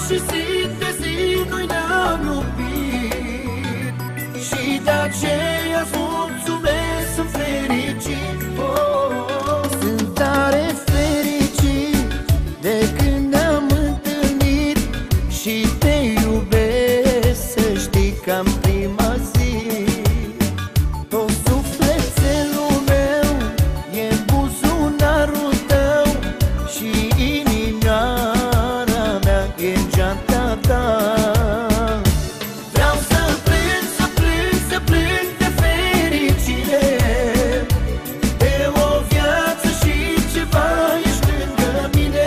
și zi de zi noi ne-am iubit și de aceea îți mulțumesc, sunt fericit. Sunt tare fericit de când ne-am întâlnit și te iubesc, să știi că în prima zi. Tot sufletul meu e în buzunarul tău și inimioara mea e în geanta ta. Vreau să plâng, să plâng, să plâng de fericire, de o viață și ceva ești lângă mine.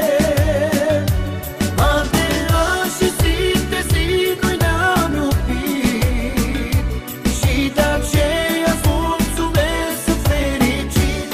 An de an și zi de zi noi ne-am iubit și de aceea îți mulțumesc, sunt fericit.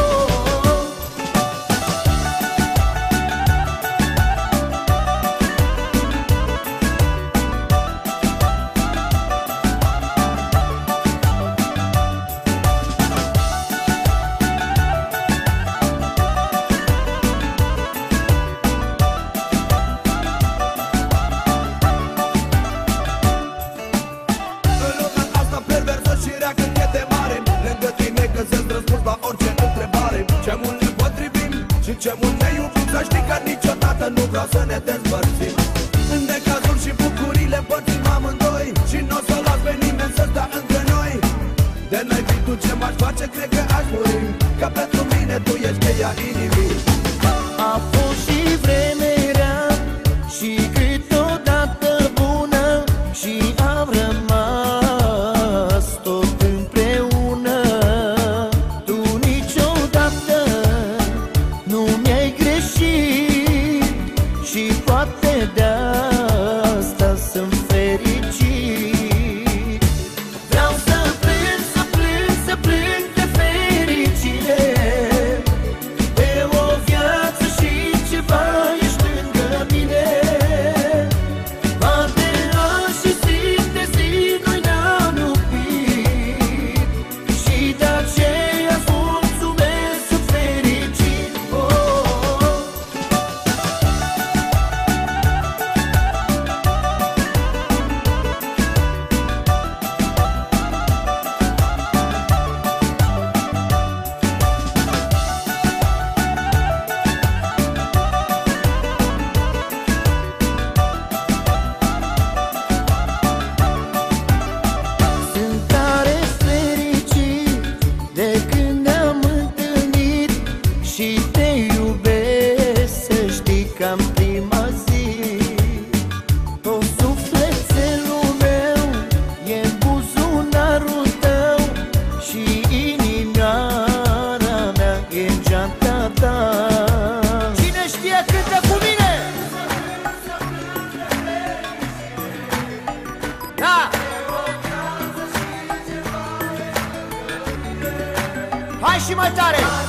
În lumea asta perversă și rea când e de mare, lângă tine găsesc răspuns la orice întrebare. Ce mult ne potrivim și ce mult ne iubim, să știi că niciodată nu vreau să ne despărțim. În necazuri și bucurile împărțim amândoi și n-o să las pe nimeni să stea între noi. De n-ai fi tu ce m-aș face, cred că aș muri, că pentru mine tu ești cheia inimii. A fost și vreme rea și câteodată bună și am rămas tot împreună. Tu niciodată nu mi-ai greșit și poate de asta sunt fericit. Vreau să plâng, să plâng, să plâng de fericire, de o viață și ceva ești lângă mine. An de an și zi de zi noi ne-am iubit și de aceea îți mulțumesc, sunt fericit. Sunt tare fericit de când ne-am întâlnit și te iubesc, să știi că în prima zi. Tot sufletul meu e în buzunarul tău și inimioara mea e în geanta ta. Cine știe cântă cu mine? Da! Hai și mai tare!